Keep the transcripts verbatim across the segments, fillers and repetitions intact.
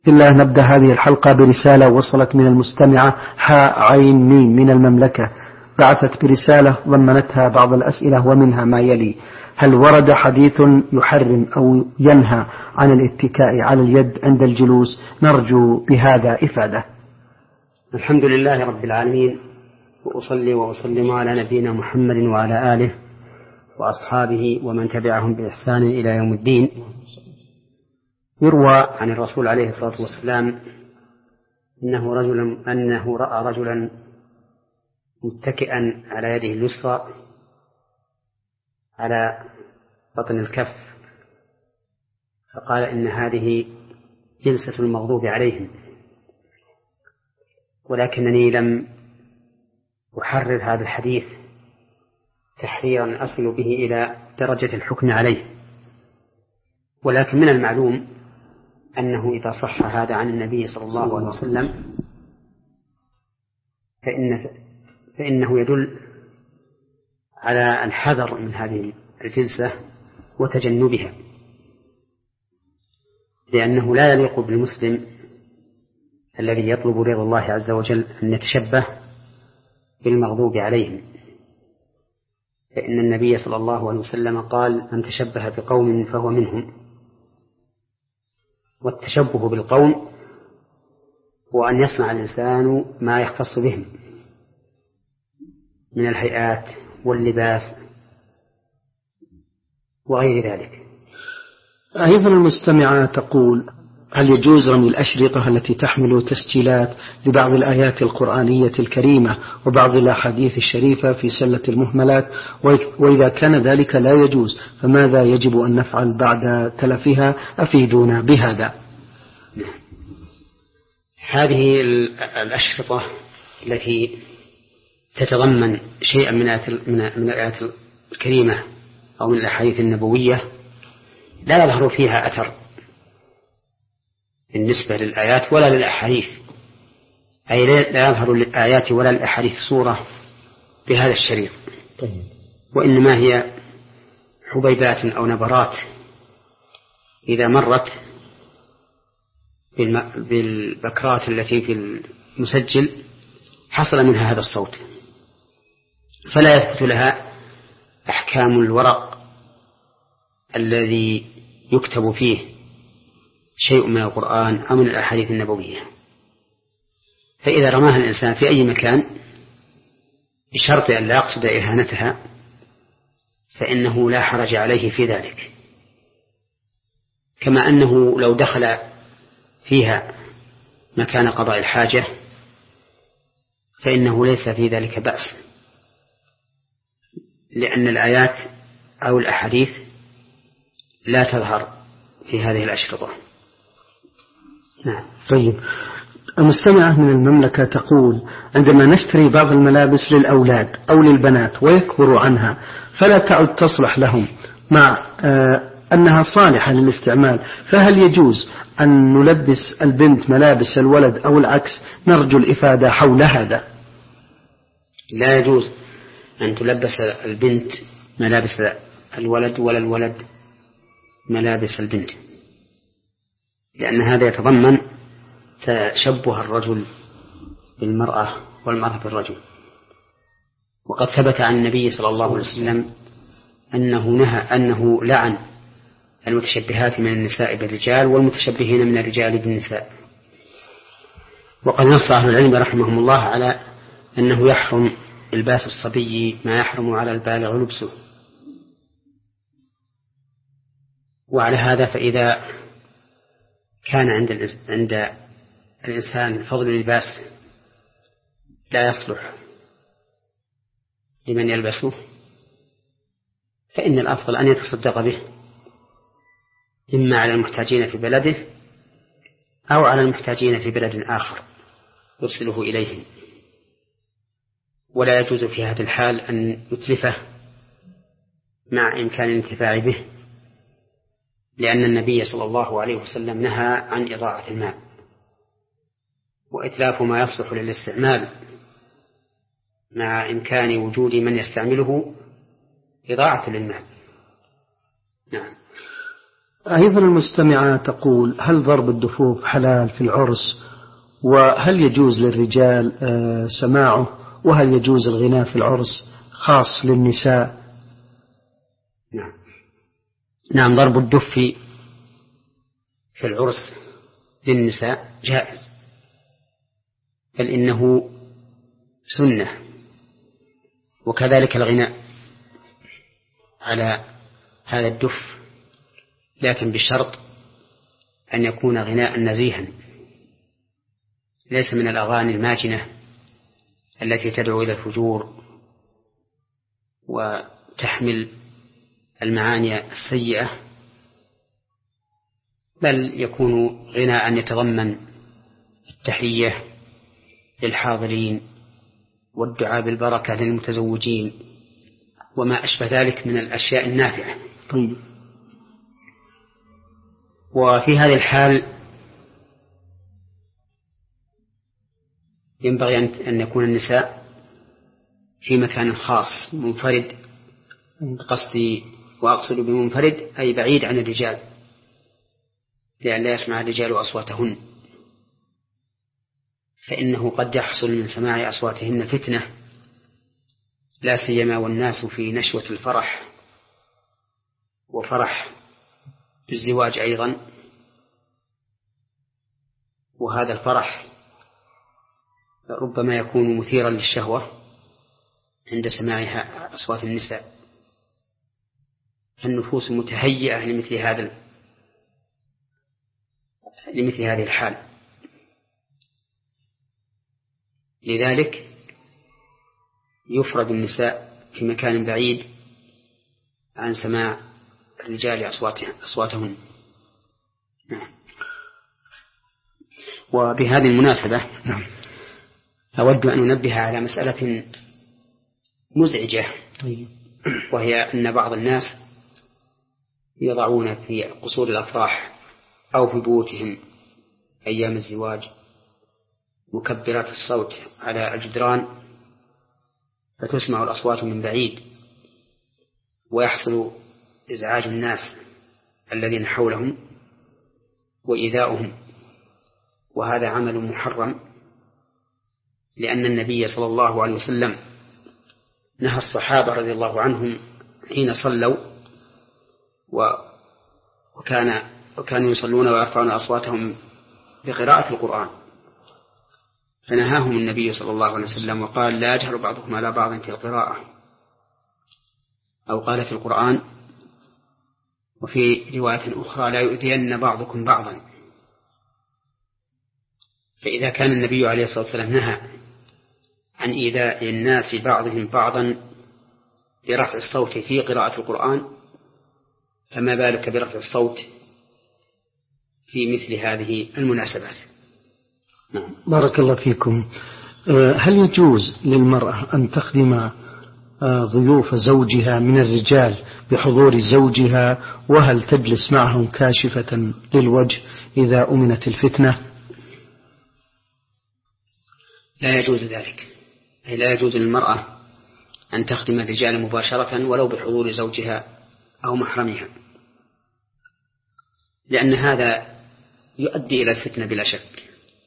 بسم الله. نبدأ هذه الحلقة برسالة وصلت من المستمعة حاء عين ميم من المملكة. بعثت برسالة ضمنتها بعض الأسئلة ومنها ما يلي: هل ورد حديث يحرم أو ينهى عن الاتكاء على اليد عند الجلوس؟ نرجو بهذا إفادة. الحمد لله رب العالمين، وأصلي وأسلم على نبينا محمد وعلى آله وأصحابه ومن تبعهم بإحسان إلى يوم الدين. يروى عن الرسول عليه الصلاة والسلام إنه, رجل أنه رأى رجلا متكئا على يده اليسرى على بطن الكف، فقال إن هذه جلسة المغضوب عليهم، ولكنني لم أحرر هذا الحديث تحريرا أصل به إلى درجة الحكم عليه، ولكن من المعلوم أنه إذا صح هذا عن النبي صلى الله عليه وسلم فإن فإنه يدل على الحذر من هذه الجلسة وتجنبها، لأنه لا يليق بالمسلم الذي يطلب رضا الله عز وجل أن يتشبه بالمغضوب عليهم، فإن النبي صلى الله عليه وسلم قال: من تشبه بقوم فهو منهم. والتشبه بالقوم هو أن يصنع الإنسان ما يختص بهم من الهيئات واللباس وغير ذلك. أيضا المستمعة تقول: هل يجوز رمي الأشرطة التي تحمل تسجيلات لبعض الآيات القرآنية الكريمة وبعض الأحاديث الشريفة في سلة المهملات؟ وإذا كان ذلك لا يجوز فماذا يجب أن نفعل بعد تلفها؟ أفيدونا بهذا. هذه الأشرطة التي تتضمن شيئا من الآيات الكريمة أو من الأحاديث النبوية لا يظهر فيها أثر بالنسبة للآيات ولا للأحاديث، أي لا يظهر للآيات ولا للأحاديث صورة بهذا الشريط، وإنما هي حبيبات أو نبرات إذا مرت بالبكرات التي في المسجل حصل منها هذا الصوت، فلا يثبت لها أحكام الورق الذي يكتب فيه شيء من القرآن أو من الأحاديث النبوية. فإذا رماها الإنسان في أي مكان بشرط أن لا يقصد إهانتها فإنه لا حرج عليه في ذلك، كما أنه لو دخل فيها مكان قضاء الحاجة فإنه ليس في ذلك بأس، لأن الآيات أو الأحاديث لا تظهر في هذه الأشرطة. نعم. طيب، المستمعة من المملكة تقول: عندما نشتري بعض الملابس للأولاد أو للبنات ويكبروا عنها فلا تعد تصلح لهم مع آه أنها صالحة للاستعمال، فهل يجوز أن نلبس البنت ملابس الولد أو العكس؟ نرجو الإفادة حول هذا. لا يجوز أن تلبس البنت ملابس الولد ولا الولد ملابس البنت، لأن هذا يتضمن تشبه الرجل بالمرأة والمرأة بالرجل. وقد ثبت عن النبي صلى الله عليه وسلم أنه نهى أنه لعن المتشبهات من النساء بالرجال والمتشبهين من الرجال بالنساء. وقد نص أهل العلم رحمهم الله على أنه يحرم لباس الصبي ما يحرم على البالغ لبسه. وعلى هذا فإذا كان عند عند الإنسان فضل لباس لا يصلح لمن يلبسه فإن الأفضل أن يتصدق به، إما على المحتاجين في بلده أو على المحتاجين في بلد آخر يرسله إليهم. ولا يجوز في هذا الحال أن يتلفه مع إمكان الانتفاع به، لأن النبي صلى الله عليه وسلم نهى عن إضاعة المال، وإتلاف ما يصلح للاستعمال مع إمكان وجود من يستعمله إضاعة للمال. نعم. أيضا المستمعة تقول: هل ضرب الدفوف حلال في العرس؟ وهل يجوز للرجال سماعه؟ وهل يجوز الغناء في العرس خاص للنساء؟ نعم نعم ضرب الدف في العرس للنساء جائز، بل إنه سنة، وكذلك الغناء على هذا الدف، لكن بشرط أن يكون غناء نزيها، ليس من الأغاني الماجنة التي تدعو إلى الفجور وتحمل المعاني السيئة، بل يكون غناء يتضمن التحية للحاضرين والدعاء بالبركة للمتزوجين وما أشبه ذلك من الأشياء النافعة. طيب. وفي هذه الحال ينبغي أن يكون النساء في مكان خاص منفرد، قصدي وأقصد بمنفرد أي بعيد عن الرجال، لأن لا يسمع الرجال أصواتهن، فإنه قد يحصل من سماع أصواتهن فتنة، لا سيما والناس في نشوة الفرح وفرح بالزواج أيضا، وهذا الفرح ربما يكون مثيرا للشهوة عند سماعها أصوات النساء، النفوس متهيئة لمثل هذا لمثل هذه الحال. لذلك يفرد النساء في مكان بعيد عن سماع الرجال أصواتهن. وبهذه المناسبة أود أن أنبه على مسألة مزعجة، وهي أن بعض الناس يضعون في قصور الأفراح أو في بيوتهم أيام الزواج مكبرات الصوت على الجدران، فتسمع الأصوات من بعيد ويحصل إزعاج الناس الذين حولهم وإيذاؤهم، وهذا عمل محرم، لأن النبي صلى الله عليه وسلم نهى الصحابة رضي الله عنهم حين صلوا وكان وكانوا يصلون ويرفعون أصواتهم بقراءة القرآن، فنهاهم النبي صلى الله عليه وسلم وقال: لا يجهر بعضكم على بعض في القراءة، أو قال في القرآن وفي رواية أخرى: لا يؤذين بعضكم بعضا. فإذا كان النبي عليه الصلاة والسلام نهى عن إيذاء الناس بعضهم بعضا برفع الصوت في قراءة القرآن، فما بالك برفع الصوت في مثل هذه المناسبات. نعم. بارك الله فيكم. هل يجوز للمرأة أن تخدم ضيوف زوجها من الرجال بحضور زوجها، وهل تجلس معهم كاشفة للوجه إذا أمنت الفتنة؟ لا يجوز ذلك، أي لا يجوز للمرأة أن تخدم الرجال مباشرة ولو بحضور زوجها أو محرمها، لأن هذا يؤدي إلى الفتنة بلا شك،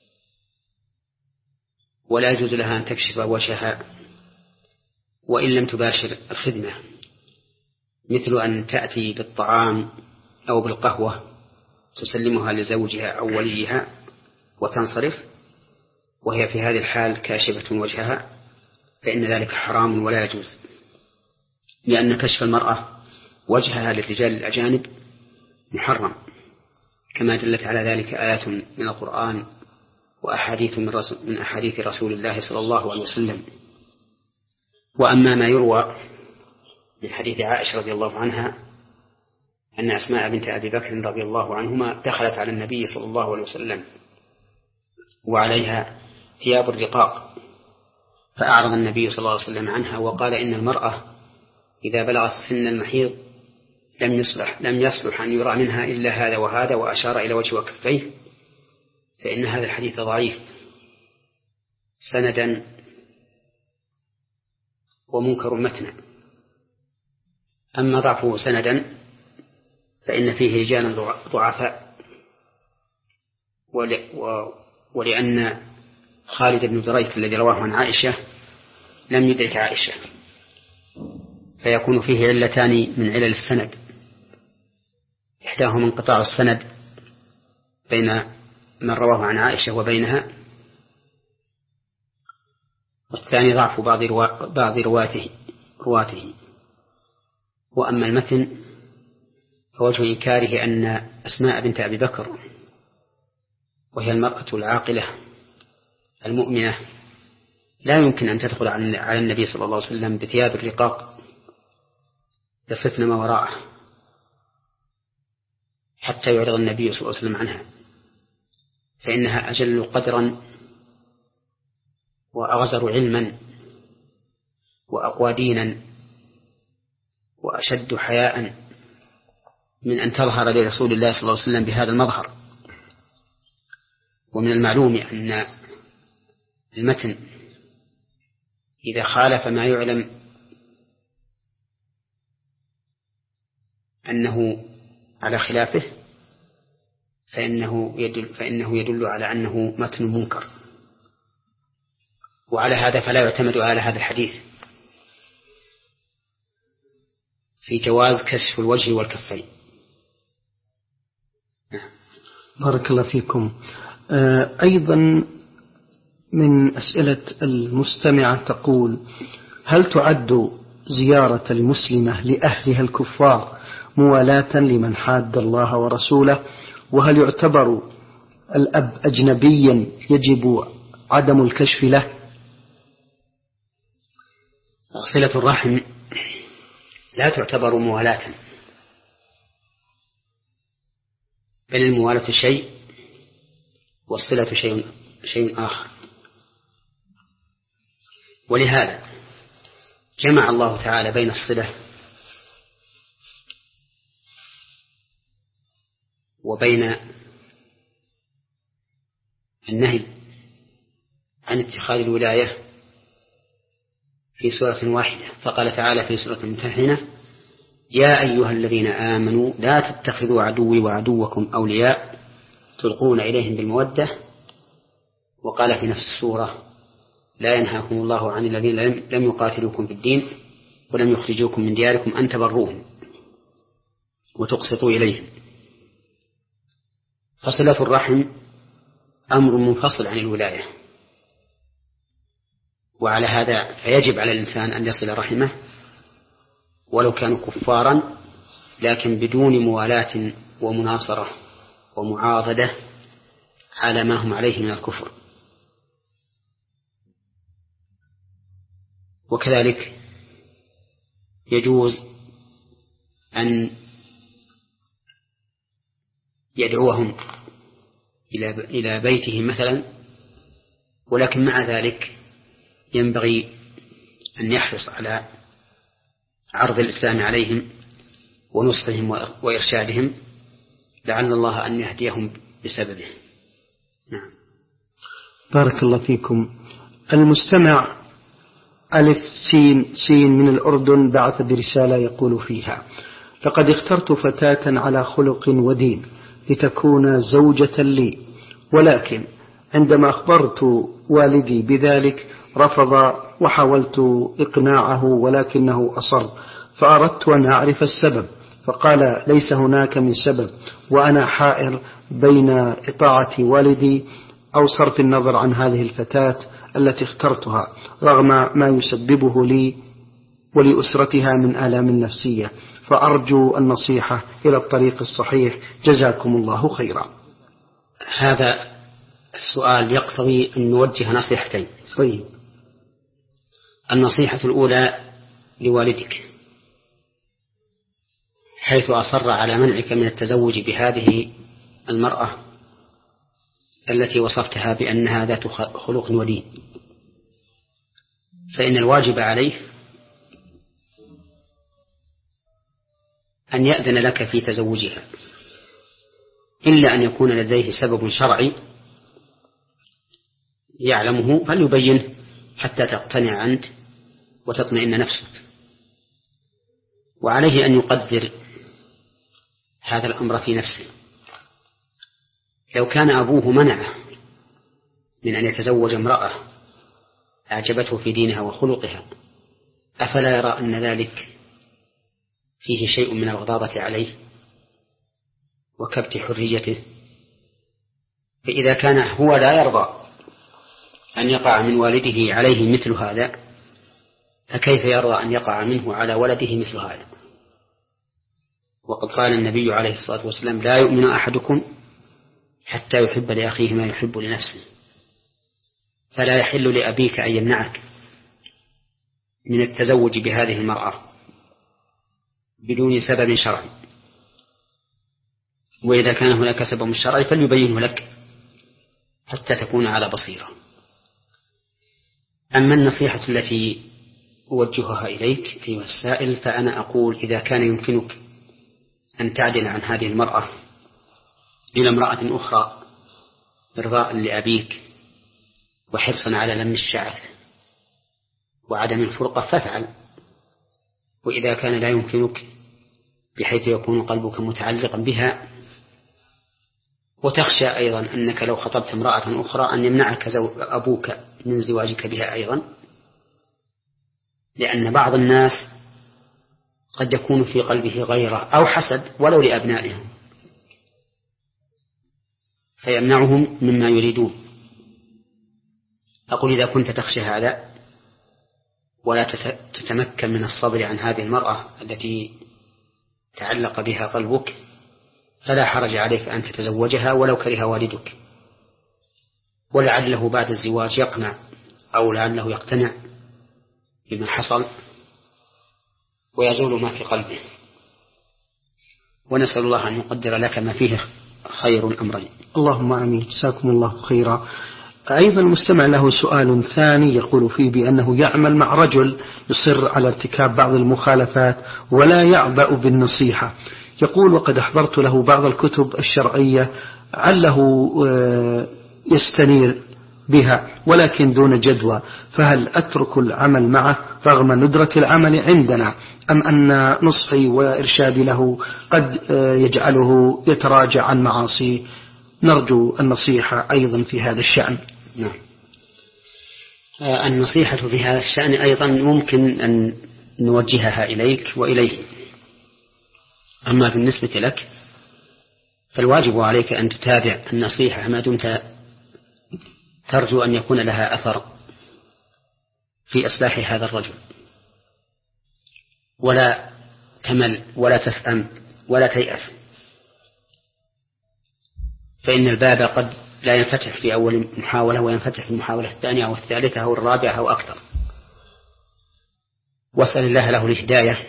ولا يجوز لها أن تكشف وجهها وإن لم تباشر الخدمة، مثل أن تأتي بالطعام أو بالقهوة تسلمها لزوجها أو وليها وتنصرف وهي في هذه الحال كاشفة وجهها، فإن ذلك حرام ولا يجوز، لأن كشف المرأة وجهها للرجال الأجانب محرم، كما دلت على ذلك آيات من القرآن وأحاديث من, من أحاديث رسول الله صلى الله عليه وسلم. وأما ما يروى من حديث عائشة رضي الله عنها أن أسماء بنت أبي بكر رضي الله عنهما دخلت على النبي صلى الله عليه وسلم وعليها ثياب الرقاق، فأعرض النبي صلى الله عليه وسلم عنها وقال: إن المرأة إذا بلغت سن المحيض لم يصلح لم يصلح أن يرى منها إلا هذا وهذا، وأشار إلى وجه وكفيه، فإن هذا الحديث ضعيف سندا ومنكر متنا. أما ضعفه سندا فإن فيه رجالا ضعفاء، ولأن خالد بن دريك الذي رواه عن عائشة لم يدرك عائشة، فيكون فيه علتان من علل السند، إحداهما انقطاع السند بين من رواه عن عائشة وبينها، والثاني ضعف بعض روا... بعض رواته رواته. وأما المتن فوجه إنكاره أن أسماء بنت أبي بكر، وهي المرأة العاقلة المؤمنة، لا يمكن أن تدخل على النبي صلى الله عليه وسلم بثياب الرقاق يصفن ما وراءه حتى يعرض النبي صلى الله عليه وسلم عنها، فإنها أجل قدرا وأغزر علما وأقوى دينا وأشد حياء من أن تظهر لرسول الله صلى الله عليه وسلم بهذا المظهر. ومن المعلوم أن المتن إذا خالف ما يعلم أنه على خلافه فإنه يدل, فإنه يدل على أنه متن منكر، وعلى هذا فلا يعتمد على هذا الحديث في جواز كشف الوجه والكفين. بارك الله فيكم. أيضا من أسئلة المستمعة تقول: هل تعد زيارة المسلمة لأهلها الكفار موالاة لمن حاد الله ورسوله؟ وهل يعتبر الأب أجنبيا يجب عدم الكشف له؟ صلة الرحم لا تعتبر موالاة، بل الموالاة شيء والصلة شيء شيء آخر. ولهذا جمع الله تعالى بين الصلة وبين النهي عن اتخاذ الولاية في سورة واحدة، فقال تعالى في سورة الممتحنة: يا أيها الذين آمنوا لا تتخذوا عدوي وعدوكم أولياء تلقون إليهم بالمودة. وقال في نفس السورة: لا ينهاكم الله عن الذين لم يقاتلوكم في الدين ولم يخرجوكم من دياركم أن تبروهم وتقسطوا إليهم. فصلة الرحم أمر منفصل عن الولاية، وعلى هذا فيجب على الإنسان أن يصل رحمه ولو كانوا كفارا، لكن بدون موالاة ومناصرة ومعاضدة على ما هم عليه من الكفر. وكذلك يجوز أن يدعوهم إلى بيته مثلا، ولكن مع ذلك ينبغي أن يحرص على عرض الإسلام عليهم ونصحهم وإرشادهم، لعل الله أن يهديهم بسببه. نعم. بارك الله فيكم. المستمع ألف سين سين من الأردن بعث برسالة يقول فيها: لقد اخترت فتاة على خلق ودين لتكون زوجة لي، ولكن عندما أخبرت والدي بذلك رفض، وحاولت إقناعه ولكنه أصر، فأردت أن أعرف السبب، فقال ليس هناك من سبب، وأنا حائر بين إطاعة والدي أو صرف النظر عن هذه الفتاة التي اخترتها رغم ما يسببه لي ولأسرتها من آلام نفسية، فأرجو النصيحة إلى الطريق الصحيح، جزاكم الله خيرا. هذا السؤال يقتضي أن نوجه نصيحتين. طيب. النصيحة الأولى لوالدك حيث أصر على منعك من التزوج بهذه المرأة التي وصفتها بأنها ذات خلق ودين، فإن الواجب عليه أن يأذن لك في تزوجها، إلا أن يكون لديه سبب شرعي يعلمه فليبينه حتى تقتنع أنت وتطمئن نفسك. وعليه أن يقدر هذا الأمر في نفسه. لو كان أبوه منعه من أن يتزوج امرأة أعجبته في دينها وخلقها، أفلا يرى أن ذلك فيه شيء من الغضاضة عليه وكبت حريته؟ فإذا كان هو لا يرضى أن يقع من والده عليه مثل هذا، فكيف يرضى أن يقع منه على ولده مثل هذا؟ وقد قال النبي عليه الصلاة والسلام: لا يؤمن أحدكم حتى يحب لأخيه ما يحب لنفسه. فلا يحل لأبيك أن يمنعك من التزوج بهذه المرأة بدون سبب شرعي، وإذا كان هناك سبب شرعي فليبينه لك حتى تكون على بصيرة. أما النصيحة التي أوجهها إليك أيها السائل، فأنا أقول: إذا كان يمكنك أن تعدل عن هذه المرأة إلى امرأة أخرى إرضاء لأبيك وحرصا على لم الشعث وعدم الفرقة فافعل. وإذا كان لا يمكنك بحيث يكون قلبك متعلقا بها وتخشى أيضا أنك لو خطبت امرأة أخرى أن يمنعك أبوك من زواجك بها أيضا، لأن بعض الناس قد يكون في قلبه غيرة أو حسد ولو لأبنائهم فيمنعهم مما يريدون. أقول: إذا كنت تخشى هذا ولا تتمكن من الصبر عن هذه المرأة التي تعلق بها قلبك، فلا حرج عليك أن تتزوجها ولو كره والدك، ولعله بعد الزواج يقنع أو لعله يقتنع بما حصل ويزول ما في قلبه. ونسأل الله أن يقدر لك ما فيه خير الأمرين. اللهم آمين. جزاكم الله خيرا. أيضا المستمع له سؤال ثاني يقول فيه بأنه يعمل مع رجل يصر على ارتكاب بعض المخالفات ولا يعبأ بالنصيحة. يقول: وقد أحضرت له بعض الكتب الشرعية عله يستنير بها ولكن دون جدوى، فهل أترك العمل معه رغم ندرة العمل عندنا، أم أن نصحي وإرشادي له قد يجعله يتراجع عن معاصيه؟ نرجو النصيحة أيضا في هذا الشأن. نعم. النصيحة في هذا الشأن أيضا ممكن أن نوجهها إليك وإليه. أما بالنسبة لك فالواجب عليك أن تتابع النصيحة ما دمت ترجو أن يكون لها أثر في إصلاح هذا الرجل، ولا تمل ولا تسأم ولا تيأس، فإن الباب قد لا ينفتح في أول محاولة وينفتح في المحاولة الثانية أو الثالثة أو الرابعة أو أكثر. واسأل الله له الهداية،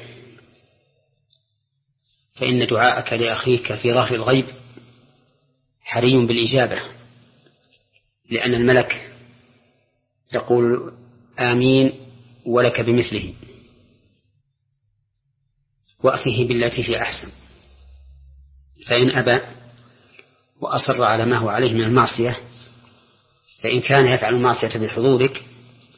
فإن دعاءك لأخيك في ظهر الغيب حري بالإجابة، لأن الملك يقول: آمين ولك بمثله، وأته بالتي هي أحسن. فإن أبى وأصر على ما هو عليه من المعصية، فإن كان يفعل المعصية بحضورك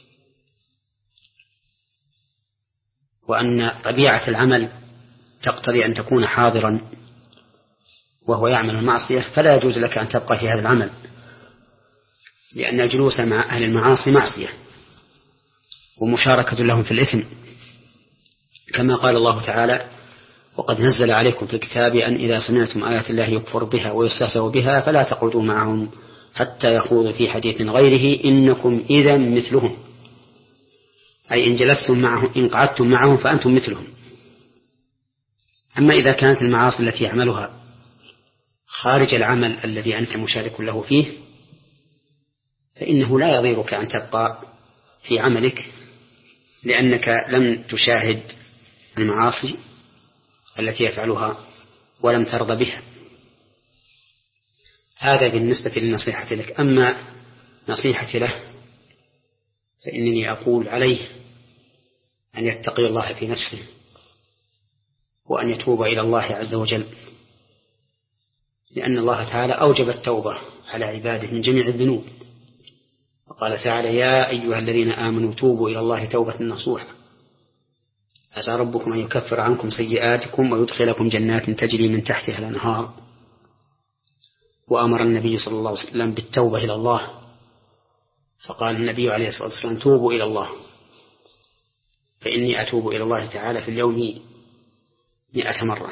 وأن طبيعة العمل تقتضي أن تكون حاضرا وهو يعمل المعصية، فلا يجوز لك أن تبقى في هذا العمل، لأن الجلوس مع أهل المعاصي معصية ومشاركة لهم في الإثم، كما قال الله تعالى: وقد نزل عليكم في الكتاب أن إذا سمعتم آيات الله يكفر بها ويستهزأ بها فلا تقعدوا معهم حتى يخوضوا في حديث غيره إنكم إذا مثلهم، أي إن جلستم معهم إن قعدتم معهم فأنتم مثلهم. أما إذا كانت المعاصي التي يعملها خارج العمل الذي أنت مشارك له فيه، فإنه لا يضيرك أن تبقى في عملك، لأنك لم تشاهد المعاصي التي يفعلها ولم ترضى بها. هذا بالنسبة للنصيحة لك. أما نصيحتي له فإنني أقول عليه أن يتقي الله في نفسه وأن يتوب إلى الله عز وجل، لأن الله تعالى أوجب التوبة على عباده من جميع الذنوب، وقال تعالى: يا أيها الذين آمنوا توبوا إلى الله توبة نصوحا عسى ربكم أن يكفر عنكم سيئاتكم ويدخلكم جنات تجري من تحتها الأنهار. وأمر النبي صلى الله عليه وسلم بالتوبة إلى الله، فقال النبي عليه الصلاة والسلام توبوا إلى الله فإني أتوب إلى الله تعالى في اليوم مئة مرة.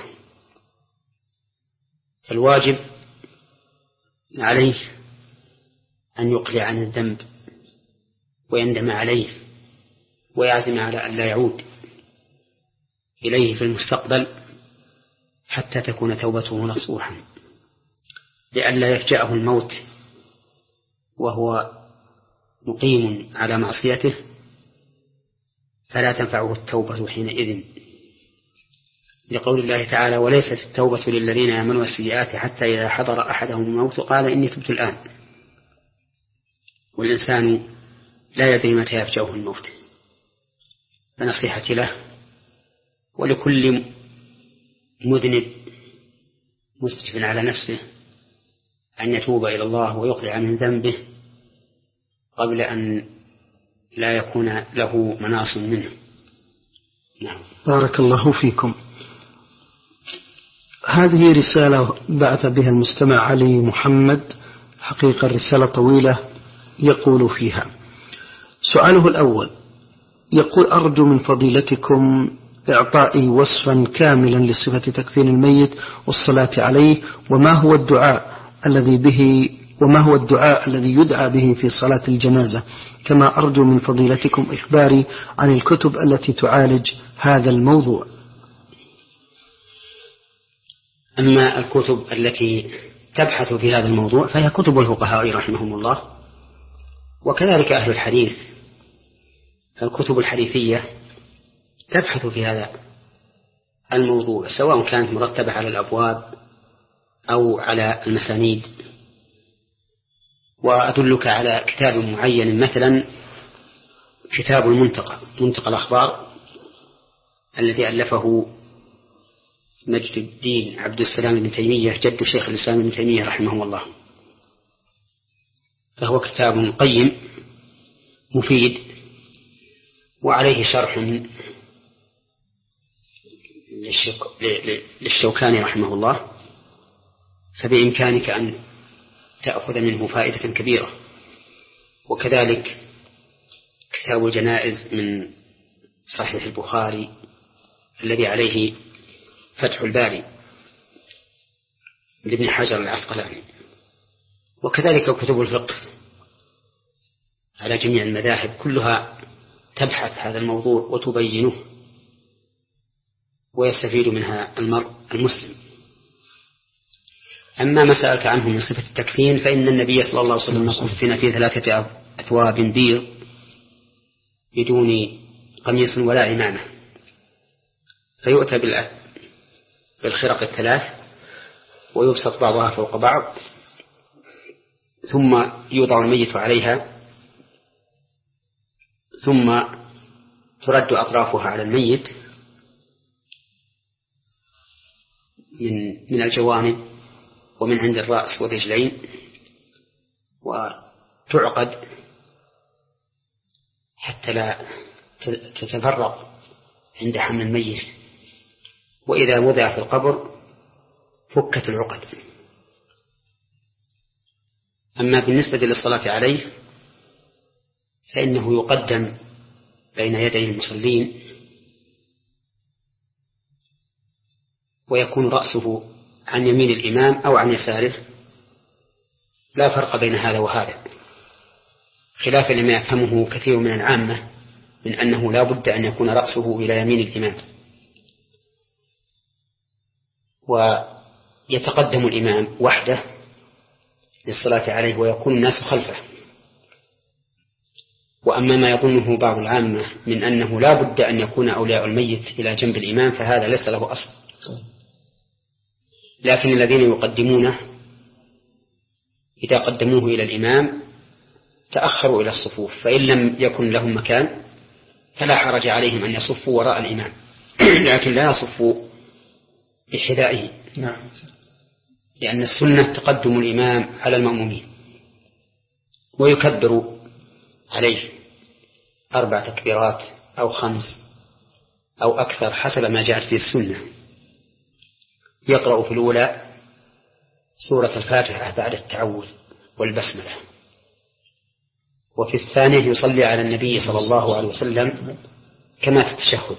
فالواجب عليه أن يقلع عن الذنب ويندم عليه ويعزم على أن لا يعود إليه في المستقبل حتى تكون توبته نصوحا، لئلا يفجأه الموت وهو مقيم على معصيته فلا تنفعه التوبة حينئذ، لقول الله تعالى وليست التوبة للذين يعملون السيئات حتى إذا حضر أحدهم الموت قال إني تبت الآن. والإنسان لا يدري متى يفجأه الموت، فنصيحتي له ولكل مذنب مسرف على نفسه أن يتوب إلى الله ويقلع من ذنبه قبل أن لا يكون له مناص منه. نعم. بارك الله فيكم. هذه رسالة بعث بها المستمع علي محمد، حقيقة رسالة طويلة، يقول فيها سؤاله الأول، يقول أرجو من فضيلتكم إعطائي وصفا كاملا لصفة تكفين الميت والصلاة عليه، وما هو الدعاء الذي به وما هو الدعاء الذي يدعى به في صلاة الجنازة، كما أرجو من فضيلتكم إخباري عن الكتب التي تعالج هذا الموضوع. أما الكتب التي تبحث في هذا الموضوع فهي كتب الفقهاء رحمهم الله، وكذلك أهل الحديث، فالكتب الحديثية تبحث في هذا الموضوع سواء كانت مرتبة على الأبواب أو على المسانيد. وأدلك على كتاب معين، مثلا كتاب المنتقى، منتقى الأخبار الذي ألفه مجد الدين عبد السلام بن تيمية جد شيخ الإسلام بن تيمية رحمه الله، فهو كتاب قيم مفيد وعليه شرح للشوكاني رحمه الله، فبإمكانك أن تأخذ منه فائدة كبيرة. وكذلك كتاب الجنائز من صحيح البخاري الذي عليه فتح الباري لابن حجر العسقلاني، وكذلك كتب الفقه على جميع المذاهب كلها تبحث هذا الموضوع وتبينه ويستفيد منها المرء المسلم. أما ما سألت عنه من صفة التكفين فإن النبي صلى الله عليه وسلم كفن في ثلاثة أثواب بيض بدون قميص ولا عمامة، فيؤتى بالخرق الثلاث ويبسط بعضها فوق بعض، ثم يوضع الميت عليها، ثم ترد أطرافها على الميت من من الجوانب ومن عند الرأس والرجلين، وتعقد حتى لا تتفرق عند حمل الميت، وإذا وضع في القبر فكت العقد. أما بالنسبة للصلاة عليه فإنه يقدم بين يدي المصلين ويكون رأسه عن يمين الإمام أو عن يساره، لا فرق بين هذا وهذا، خلافا لما يفهمه كثير من العامة من أنه لا بد أن يكون رأسه إلى يمين الإمام، ويتقدم الإمام وحده للصلاة عليه ويكون الناس خلفه. وأما ما يظنه بعض العامة من أنه لا بد أن يكون أولياء الميت إلى جنب الإمام فهذا ليس له أصل، لكن الذين يقدمونه إذا قدموه إلى الإمام تأخروا إلى الصفوف، فإن لم يكن لهم مكان فلا حرج عليهم أن يصفوا وراء الإمام لكن لا يصفوا بحذائه، لأن السنة تقدم الإمام على المأمومين ويكبر عليه أربع تكبيرات أو خمس أو أكثر حسب ما جاءت في السنة. يقرأ في الأولى سورة الفاتحة بعد التعوذ والبسملة، وفي الثانية يصلي على النبي صلى الله عليه وسلم كما في التشهد: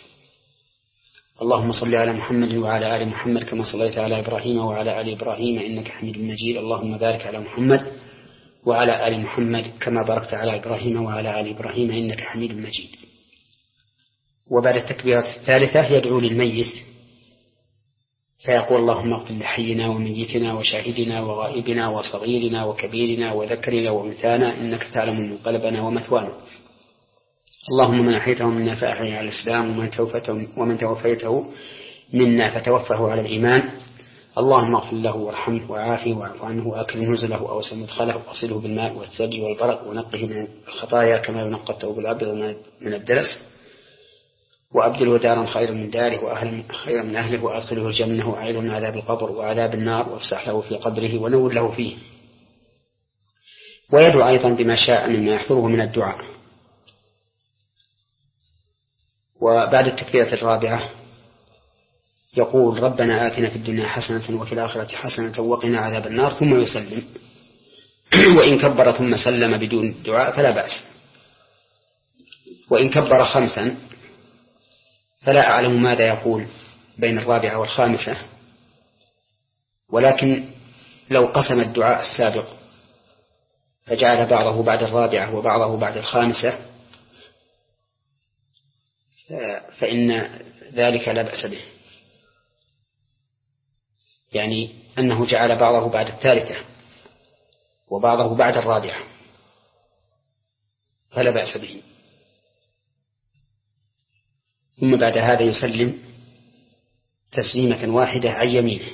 اللهم صل على محمد وعلى آل محمد كما صليت على إبراهيم وعلى آل إبراهيم إنك حميد مجيد، اللهم بارك على محمد وعلى آل محمد كما باركت على إبراهيم وعلى آل إبراهيم إنك حميد مجيد. وبعد التكبيرة الثالثة يدعو للميت فيقول: اللهم اغفر لحينا وميتنا وشاهدنا وغائبنا وصغيرنا وكبيرنا وذكرنا وأنثانا إنك تعلم منقلبنا ومثوانا، اللهم من أحيته منا فأحيه على الإسلام ومن توفيته, ومن توفيته منا فتوفه على الإيمان، اللهم اغفر له وارحمه وعافه واعف عنه وأكرم نزله وأوسع مدخله وأصله بالماء والثلج والبرد ونقه من الخطايا كما ينقى الثوب الأبيض من الدنس، وأبدله دارا خيرا من داره وأهلا خيرا من أهله وأدخله الجنة وأعيذه من عذاب القبر وعذاب النار وافسح له في قبره ونور له فيه. ويدعو أيضا بما شاء مما يحضره من الدعاء. وبعد التكبيرة الرابعة يقول: ربنا آتنا في الدنيا حسنة وفي الآخرة حسنة وقنا عذاب النار، ثم يسلم. وإن كبر ثم سلم بدون دعاء فلا بأس. وإن كبر خمسا فلا أعلم ماذا يقول بين الرابعة والخامسة، ولكن لو قسم الدعاء السابق فجعل بعضه بعد الرابعة وبعضه بعد الخامسة فإن ذلك لا بأس به، يعني أنه جعل بعضه بعد الثالثة وبعضه بعد الرابعة فلا بأس به. ثم بعد هذا يسلم تسليمة واحدة عن يمينه.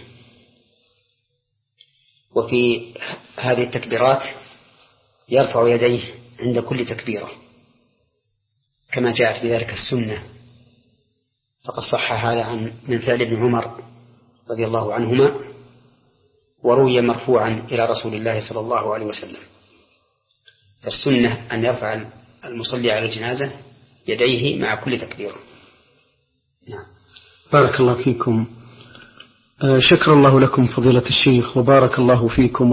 وفي هذه التكبيرات يرفع يديه عند كل تكبيرة كما جاءت بذلك السنة، فقد صح هذا عن من فعل ابن عمر رضي الله عنهما، وروي مرفوعا إلى رسول الله صلى الله عليه وسلم. فالسنة أن يرفع المصلي على الجنازة يديه مع كل تكبيرة. نعم. بارك الله فيكم. شكر الله لكم فضيلة الشيخ وبارك الله فيكم.